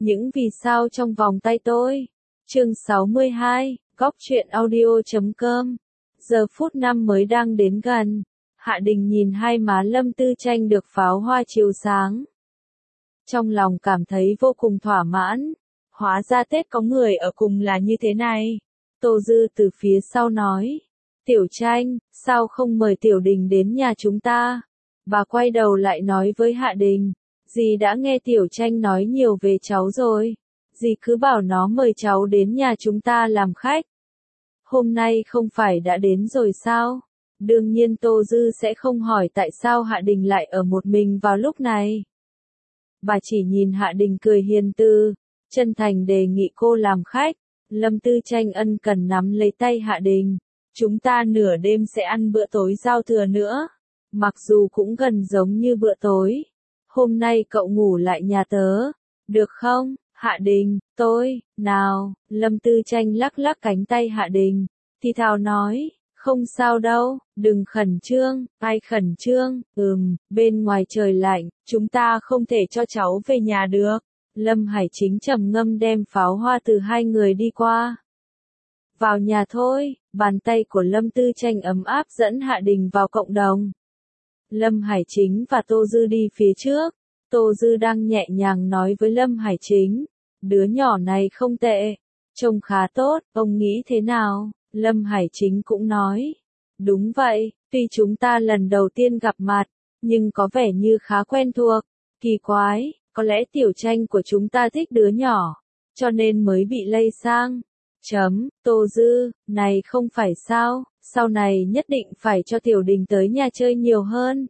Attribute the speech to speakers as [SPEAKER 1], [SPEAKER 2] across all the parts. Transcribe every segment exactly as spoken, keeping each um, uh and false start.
[SPEAKER 1] Những vì sao trong vòng tay tôi. Chương sáu mươi hai, Góc truyện audio chấm com. Giờ phút năm mới đang đến gần. Hạ Đình nhìn hai má Lâm Tư Tranh được pháo hoa chiếu sáng. Trong lòng cảm thấy vô cùng thỏa mãn. Hóa ra Tết có người ở cùng là như thế này. Tô Dư từ phía sau nói. Tiểu Tranh, sao không mời Tiểu Đình đến nhà chúng ta? Bà quay đầu lại nói với Hạ Đình. Dì đã nghe Tiểu Tranh nói nhiều về cháu rồi. Dì cứ bảo nó mời cháu đến nhà chúng ta làm khách. Hôm nay không phải đã đến rồi sao? Đương nhiên Tô Dư sẽ không hỏi tại sao Hạ Đình lại ở một mình vào lúc này. Bà chỉ nhìn Hạ Đình cười hiền từ, chân thành đề nghị cô làm khách. Lâm Tư Tranh ân cần nắm lấy tay Hạ Đình. Chúng ta nửa đêm sẽ ăn bữa tối giao thừa nữa. Mặc dù cũng gần giống như bữa tối. Hôm nay cậu ngủ lại nhà tớ. Được không, Hạ Đình, tôi, nào, Lâm Tư Tranh lắc lắc cánh tay Hạ Đình. Thì thào nói, không sao đâu, đừng khẩn trương, ai khẩn trương, ừm, bên ngoài trời lạnh, chúng ta không thể cho cháu về nhà được. Lâm Hải Chính trầm ngâm đem pháo hoa từ hai người đi qua. Vào nhà thôi, bàn tay của Lâm Tư Tranh ấm áp dẫn Hạ Đình vào cộng đồng. Lâm Hải Chính và Tô Dư đi phía trước. Tô Dư đang nhẹ nhàng nói với Lâm Hải Chính. Đứa nhỏ này không tệ. Trông khá tốt, ông nghĩ thế nào? Lâm Hải Chính cũng nói. Đúng vậy, tuy chúng ta lần đầu tiên gặp mặt, nhưng có vẻ như khá quen thuộc. Kỳ quái, có lẽ Tiểu Tranh của chúng ta thích đứa nhỏ, cho nên mới bị lây sang. Chấm, Tô Dư, này không phải sao, sau này nhất định phải cho Tiểu Đình tới nhà chơi nhiều hơn.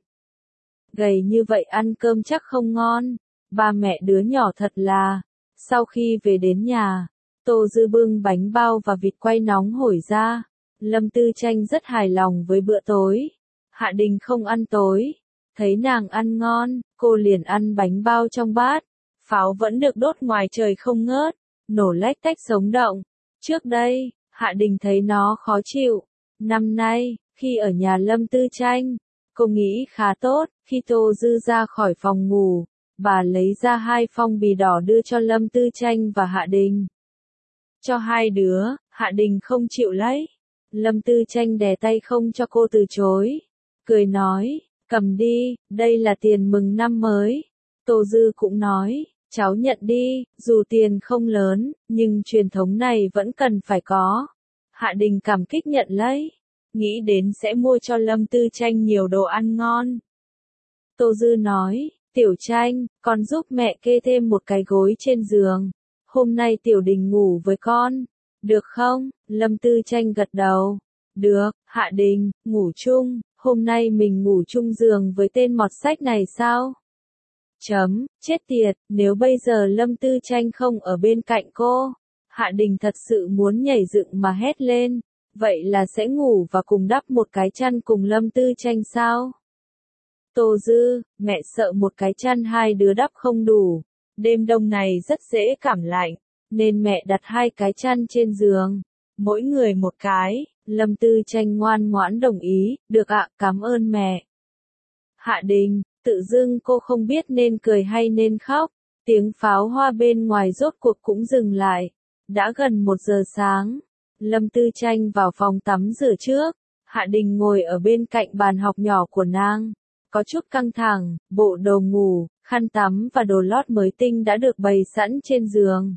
[SPEAKER 1] Gầy như vậy ăn cơm chắc không ngon, ba mẹ đứa nhỏ thật là. Sau khi về đến nhà, Tô Dư bưng bánh bao và vịt quay nóng hổi ra. Lâm Tư Tranh rất hài lòng với bữa tối. Hạ Đình không ăn tối. Thấy nàng ăn ngon, cô liền ăn bánh bao trong bát. Pháo vẫn được đốt ngoài trời không ngớt, nổ lách tách sống động. Trước đây, Hạ Đình thấy nó khó chịu. Năm nay, khi ở nhà Lâm Tư Tranh, cô nghĩ khá tốt. Khi Tô Dư ra khỏi phòng ngủ, bà lấy ra hai phong bì đỏ đưa cho Lâm Tư Tranh và Hạ Đình. Cho hai đứa, Hạ Đình không chịu lấy. Lâm Tư Tranh đè tay không cho cô từ chối. Cười nói, cầm đi, đây là tiền mừng năm mới. Tô Dư cũng nói, cháu nhận đi, dù tiền không lớn, nhưng truyền thống này vẫn cần phải có. Hạ Đình cảm kích nhận lấy, nghĩ đến sẽ mua cho Lâm Tư Tranh nhiều đồ ăn ngon. Tô Dư nói, Tiểu Tranh, con giúp mẹ kê thêm một cái gối trên giường. Hôm nay Tiểu Đình ngủ với con. Được không? Lâm Tư Tranh gật đầu. Được, Hạ Đình, ngủ chung. Hôm nay mình ngủ chung giường với tên mọt sách này sao? Chấm, chết tiệt, nếu bây giờ Lâm Tư Tranh không ở bên cạnh cô. Hạ Đình thật sự muốn nhảy dựng mà hét lên. Vậy là sẽ ngủ và cùng đắp một cái chăn cùng Lâm Tư Tranh sao? Tô Dư, mẹ sợ một cái chăn hai đứa đắp không đủ. Đêm đông này rất dễ cảm lạnh, nên mẹ đặt hai cái chăn trên giường. Mỗi người một cái. Lâm Tư Tranh ngoan ngoãn đồng ý, được ạ, cảm ơn mẹ. Hạ Đình, tự dưng cô không biết nên cười hay nên khóc. Tiếng pháo hoa bên ngoài rốt cuộc cũng dừng lại. Đã gần một giờ sáng. Lâm Tư Tranh vào phòng tắm rửa trước. Hạ Đình ngồi ở bên cạnh bàn học nhỏ của nàng. Có chút căng thẳng, bộ đồ ngủ, khăn tắm và đồ lót mới tinh đã được bày sẵn trên giường.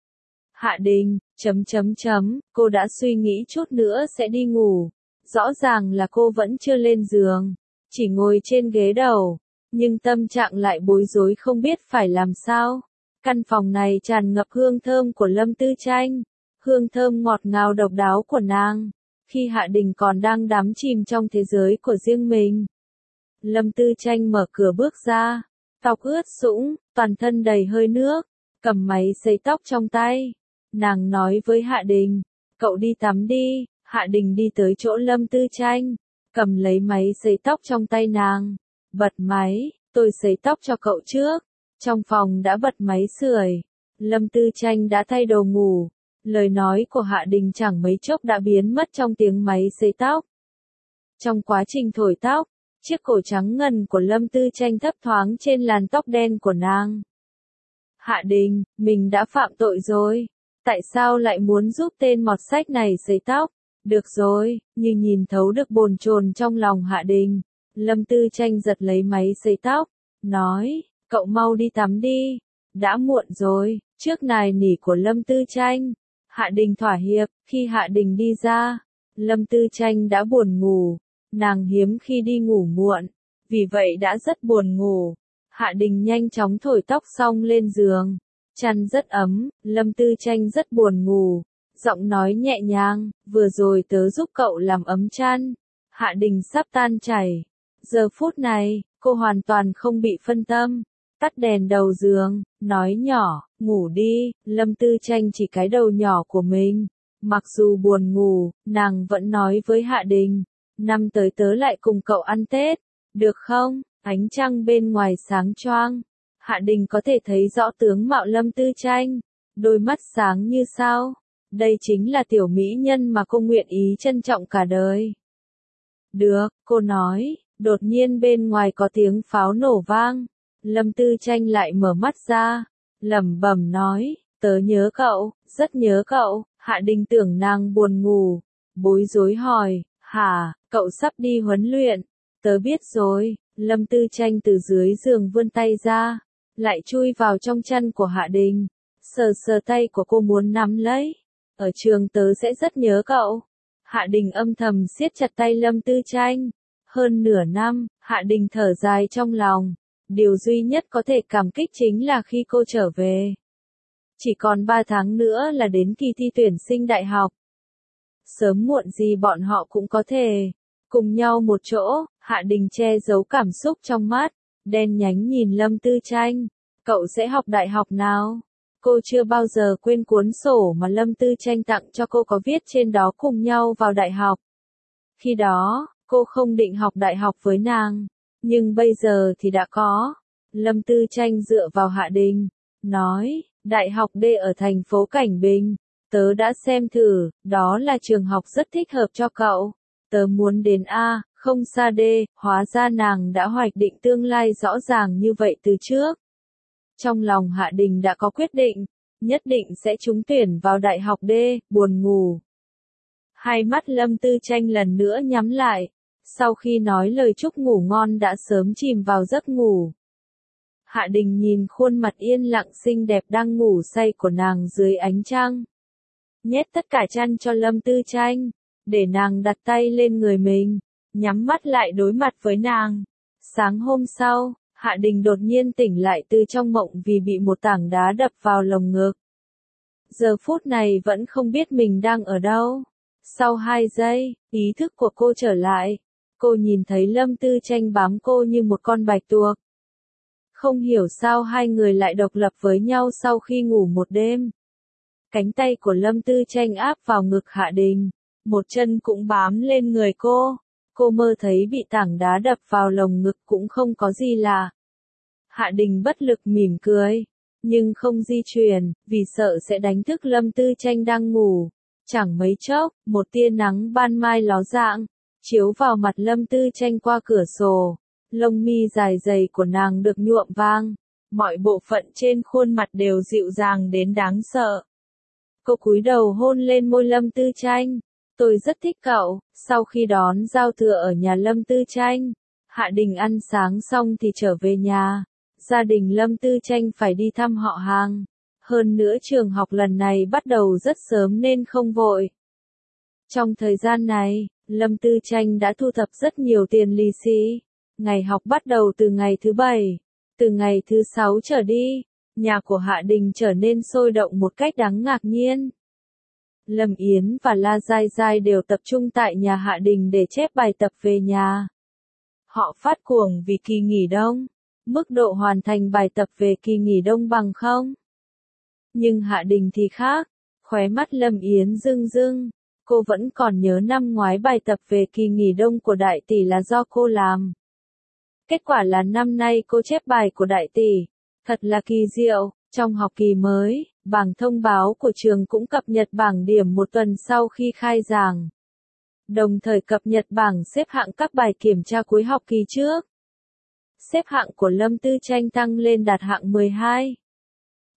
[SPEAKER 1] Hạ Đình, chấm chấm chấm, cô đã suy nghĩ chút nữa sẽ đi ngủ. Rõ ràng là cô vẫn chưa lên giường, chỉ ngồi trên ghế đầu, nhưng tâm trạng lại bối rối không biết phải làm sao. Căn phòng này tràn ngập hương thơm của Lâm Tư Tranh, hương thơm ngọt ngào độc đáo của nàng. Khi Hạ Đình còn đang đắm chìm trong thế giới của riêng mình, Lâm Tư Tranh mở cửa bước ra, tóc ướt sũng, toàn thân đầy hơi nước, cầm máy sấy tóc trong tay. Nàng nói với Hạ Đình, cậu đi tắm đi. Hạ Đình đi tới chỗ Lâm Tư Tranh, cầm lấy máy sấy tóc trong tay nàng. Bật máy, tôi sấy tóc cho cậu trước. Trong phòng đã bật máy sưởi. Lâm Tư Tranh đã thay đồ ngủ. Lời nói của Hạ Đình chẳng mấy chốc đã biến mất trong tiếng máy sấy tóc. Trong quá trình thổi tóc, chiếc cổ trắng ngần của Lâm Tư Tranh thấp thoáng trên làn tóc đen của nàng. Hạ Đình, mình đã phạm tội rồi. Tại sao lại muốn giúp tên mọt sách này sấy tóc? Được rồi, như nhìn thấu được bồn chồn trong lòng Hạ Đình. Lâm Tư Tranh giật lấy máy sấy tóc, nói, cậu mau đi tắm đi. Đã muộn rồi, trước nài nỉ của Lâm Tư Tranh. Hạ Đình thỏa hiệp, khi Hạ Đình đi ra, Lâm Tư Tranh đã buồn ngủ. Nàng hiếm khi đi ngủ muộn, vì vậy đã rất buồn ngủ. Hạ Đình nhanh chóng thổi tóc xong lên giường. Chăn rất ấm, Lâm Tư Tranh rất buồn ngủ. Giọng nói nhẹ nhàng, vừa rồi tớ giúp cậu làm ấm chăn. Hạ Đình sắp tan chảy. Giờ phút này, cô hoàn toàn không bị phân tâm. Tắt đèn đầu giường, nói nhỏ, ngủ đi. Lâm Tư Tranh chỉ cái đầu nhỏ của mình. Mặc dù buồn ngủ, nàng vẫn nói với Hạ Đình, năm tới tớ lại cùng cậu ăn Tết, được không? Ánh trăng bên ngoài sáng choang. Hạ Đình có thể thấy rõ tướng mạo Lâm Tư Tranh, đôi mắt sáng như sao. Đây chính là tiểu mỹ nhân mà cô nguyện ý trân trọng cả đời. Được, cô nói, đột nhiên bên ngoài có tiếng pháo nổ vang. Lâm Tư Tranh lại mở mắt ra, lẩm bẩm nói, tớ nhớ cậu, rất nhớ cậu. Hạ Đình tưởng nàng buồn ngủ, bối rối hỏi, hả, cậu sắp đi huấn luyện? Tớ biết rồi. Lâm Tư Tranh từ dưới giường vươn tay ra, lại chui vào trong chăn của Hạ Đình, sờ sờ tay của cô muốn nắm lấy. Ở trường tớ sẽ rất nhớ cậu. Hạ Đình âm thầm siết chặt tay Lâm Tư Tranh. Hơn nửa năm, Hạ Đình thở dài trong lòng. Điều duy nhất có thể cảm kích chính là khi cô trở về. Chỉ còn ba tháng nữa là đến kỳ thi tuyển sinh đại học. Sớm muộn gì bọn họ cũng có thể cùng nhau một chỗ. Hạ Đình che giấu cảm xúc trong mắt, đen nhánh nhìn Lâm Tư Tranh. Cậu sẽ học đại học nào? Cô chưa bao giờ quên cuốn sổ mà Lâm Tư Tranh tặng cho cô, có viết trên đó cùng nhau vào đại học. Khi đó, cô không định học đại học với nàng, nhưng bây giờ thì đã có. Lâm Tư Tranh dựa vào Hạ Đình, nói, đại học D ở thành phố Cảnh Bình. Tớ đã xem thử, đó là trường học rất thích hợp cho cậu. Tớ muốn đến A, không xa D, hóa ra nàng đã hoạch định tương lai rõ ràng như vậy từ trước. Trong lòng Hạ Đình đã có quyết định, nhất định sẽ trúng tuyển vào đại học D, buồn ngủ. Hai mắt Lâm Tư Tranh lần nữa nhắm lại, sau khi nói lời chúc ngủ ngon đã sớm chìm vào giấc ngủ. Hạ Đình nhìn khuôn mặt yên lặng xinh đẹp đang ngủ say của nàng dưới ánh trăng. Nhét tất cả chăn cho Lâm Tư Tranh, để nàng đặt tay lên người mình, nhắm mắt lại đối mặt với nàng. Sáng hôm sau, Hạ Đình đột nhiên tỉnh lại từ trong mộng vì bị một tảng đá đập vào lồng ngực. Giờ phút này vẫn không biết mình đang ở đâu. Sau hai giây, ý thức của cô trở lại. Cô nhìn thấy Lâm Tư Tranh bám cô như một con bạch tuộc. Không hiểu sao hai người lại độc lập với nhau sau khi ngủ một đêm. Cánh tay của Lâm Tư Tranh áp vào ngực Hạ Đình, một chân cũng bám lên người cô. Cô mơ thấy bị tảng đá đập vào lồng ngực cũng không có gì lạ. Hạ Đình bất lực mỉm cười, nhưng không di chuyển, vì sợ sẽ đánh thức Lâm Tư Tranh đang ngủ. Chẳng mấy chốc, một tia nắng ban mai ló dạng, chiếu vào mặt Lâm Tư Tranh qua cửa sổ. Lông mi dài dày của nàng được nhuộm vàng, mọi bộ phận trên khuôn mặt đều dịu dàng đến đáng sợ. Cô cúi đầu hôn lên môi Lâm Tư Tranh. Tôi rất thích cậu. Sau khi đón giao thừa ở nhà Lâm Tư Tranh, Hạ Đình ăn sáng xong thì trở về nhà. Gia đình Lâm Tư Tranh phải đi thăm họ hàng. Hơn nữa trường học lần này bắt đầu rất sớm nên không vội. Trong thời gian này, Lâm Tư Tranh đã thu thập rất nhiều tiền lì xì. Ngày học bắt đầu từ ngày thứ bảy. Từ ngày thứ sáu trở đi, nhà của Hạ Đình trở nên sôi động một cách đáng ngạc nhiên. Lâm Yến và La Giai Giai đều tập trung tại nhà Hạ Đình để chép bài tập về nhà. Họ phát cuồng vì kỳ nghỉ đông. Mức độ hoàn thành bài tập về kỳ nghỉ đông bằng không. Nhưng Hạ Đình thì khác. Khóe mắt Lâm Yến rưng rưng. Cô vẫn còn nhớ năm ngoái bài tập về kỳ nghỉ đông của đại tỷ là do cô làm. Kết quả là năm nay cô chép bài của đại tỷ. Thật là kỳ diệu. Trong học kỳ mới, bảng thông báo của trường cũng cập nhật bảng điểm một tuần sau khi khai giảng. Đồng thời cập nhật bảng xếp hạng các bài kiểm tra cuối học kỳ trước. Xếp hạng của Lâm Tư Tranh tăng lên đạt hạng mười hai.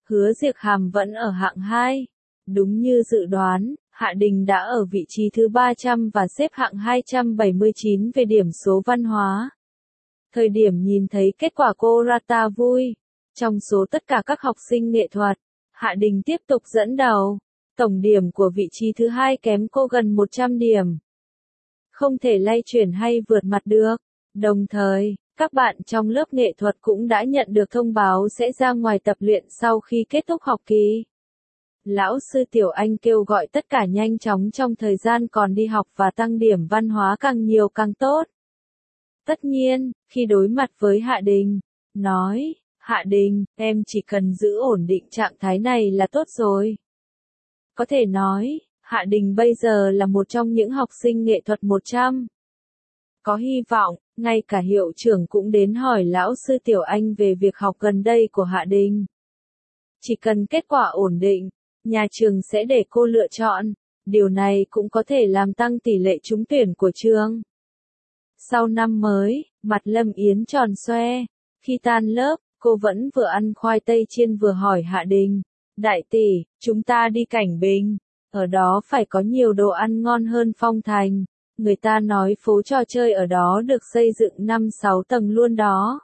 [SPEAKER 1] Hứa Diệc Hàm vẫn ở hạng hai. Đúng như dự đoán, Hạ Đình đã ở vị trí thứ ba trăm và xếp hạng hai trăm bảy mươi chín về điểm số văn hóa. Thời điểm nhìn thấy kết quả cô Rata vui. Trong số tất cả các học sinh nghệ thuật, Hạ Đình tiếp tục dẫn đầu. Tổng điểm của vị trí thứ hai kém cô gần một trăm điểm. Không thể lay chuyển hay vượt mặt được. Đồng thời, các bạn trong lớp nghệ thuật cũng đã nhận được thông báo sẽ ra ngoài tập luyện sau khi kết thúc học kỳ. Lão sư Tiểu Anh kêu gọi tất cả nhanh chóng trong thời gian còn đi học và tăng điểm văn hóa càng nhiều càng tốt. Tất nhiên, khi đối mặt với Hạ Đình, nói, Hạ Đình, em chỉ cần giữ ổn định trạng thái này là tốt rồi. Có thể nói, Hạ Đình bây giờ là một trong những học sinh nghệ thuật một trăm. Có hy vọng, ngay cả hiệu trưởng cũng đến hỏi lão sư Tiểu Anh về việc học gần đây của Hạ Đình. Chỉ cần kết quả ổn định, nhà trường sẽ để cô lựa chọn, điều này cũng có thể làm tăng tỷ lệ trúng tuyển của trường. Sau năm mới, mặt Lâm Yến tròn xoe, khi tan lớp, cô vẫn vừa ăn khoai tây chiên vừa hỏi Hạ Đình, đại tỷ, chúng ta đi Cảnh Bình, ở đó phải có nhiều đồ ăn ngon hơn Phong Thành, người ta nói phố trò chơi ở đó được xây dựng năm sáu tầng luôn đó.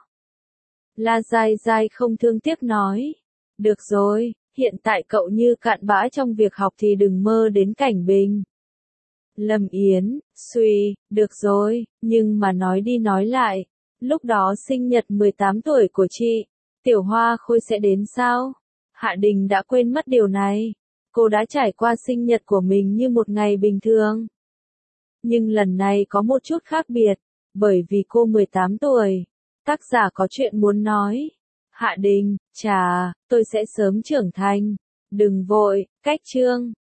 [SPEAKER 1] La Giai Giai không thương tiếc nói, được rồi, hiện tại cậu như cạn bã trong việc học thì đừng mơ đến Cảnh Bình. Lâm Yến, suy, được rồi, nhưng mà nói đi nói lại, lúc đó sinh nhật mười tám tuổi của chị, Tiểu Hoa Khôi sẽ đến sao? Hạ Đình đã quên mất điều này. Cô đã trải qua sinh nhật của mình như một ngày bình thường. Nhưng lần này có một chút khác biệt, bởi vì cô mười tám tuổi. Tác giả có chuyện muốn nói. Hạ Đình, chà, tôi sẽ sớm trưởng thành. Đừng vội, cách chương.